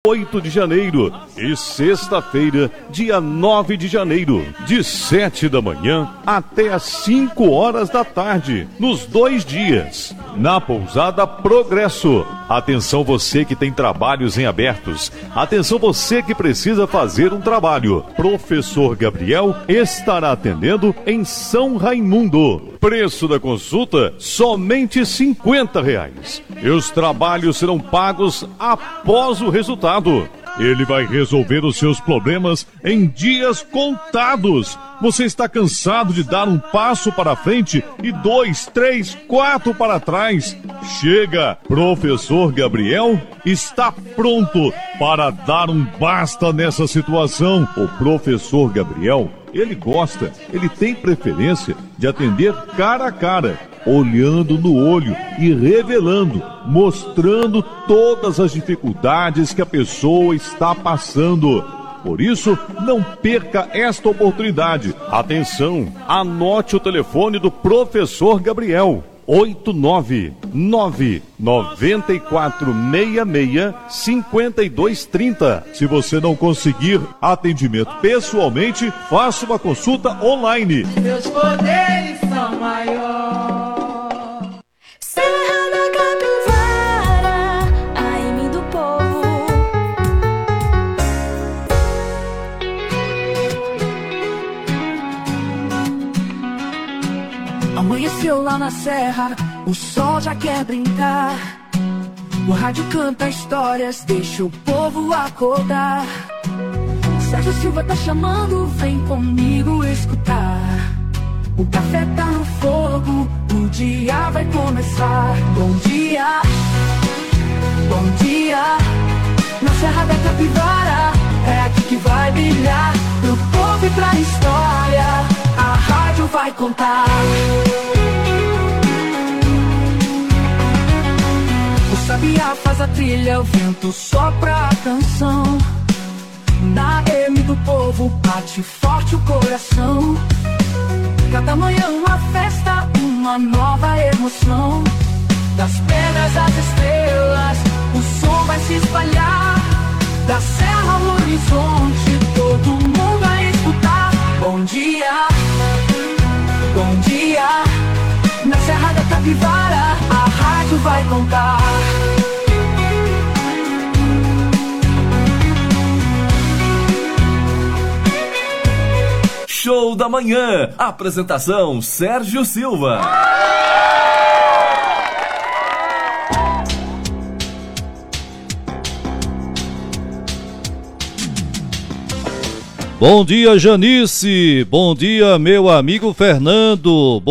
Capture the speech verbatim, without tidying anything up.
oito de janeiro e sexta-feira, dia nove de janeiro, de sete da manhã até às cinco horas da tarde, nos dois dias, na Pousada Progresso. Atenção você que tem trabalhos em abertos, atenção você que precisa fazer um trabalho. Professor Gabriel estará atendendo em São Raimundo. Preço da consulta, somente cinquenta reais. E os trabalhos serão pagos após o resultado. Ele vai resolver os seus problemas em dias contados. Você está cansado de dar um passo para frente e dois, três, quatro para trás? Chega! Professor Gabriel está pronto para dar um basta nessa situação. O professor Gabriel, ele gosta, ele tem preferência de atender cara a cara, olhando no olho e revelando, mostrando todas as dificuldades que a pessoa está passando. Por isso, não perca esta oportunidade. Atenção, anote o telefone do professor Gabriel. oito nove nove nove quatro seis seis cinco dois três zero. Se você não conseguir atendimento pessoalmente, faça uma consulta online. Meus poderes são maiores. Serra da Capivara, a M do povo. Amanheceu lá na serra, o sol já quer brincar. O rádio canta histórias, deixa o povo acordar. Sérgio Silva tá chamando, vem comigo escutar. O café tá no fogo, o dia vai começar. Bom dia, bom dia. Na Serra da Capivara, é aqui que vai brilhar. Pro povo e pra história, a rádio vai contar. O sabiá faz a trilha, o vento sopra a canção. Na M do povo bate forte o coração. Cada manhã uma festa, uma nova emoção. Das pedras às estrelas, o som vai se espalhar. Da serra ao horizonte, todo mundo vai escutar. Bom dia, bom dia. Na Serra da Capivara, a rádio vai contar. Show da Manhã. Apresentação Sérgio Silva. Bom dia, Janice. Bom dia, meu amigo Fernando.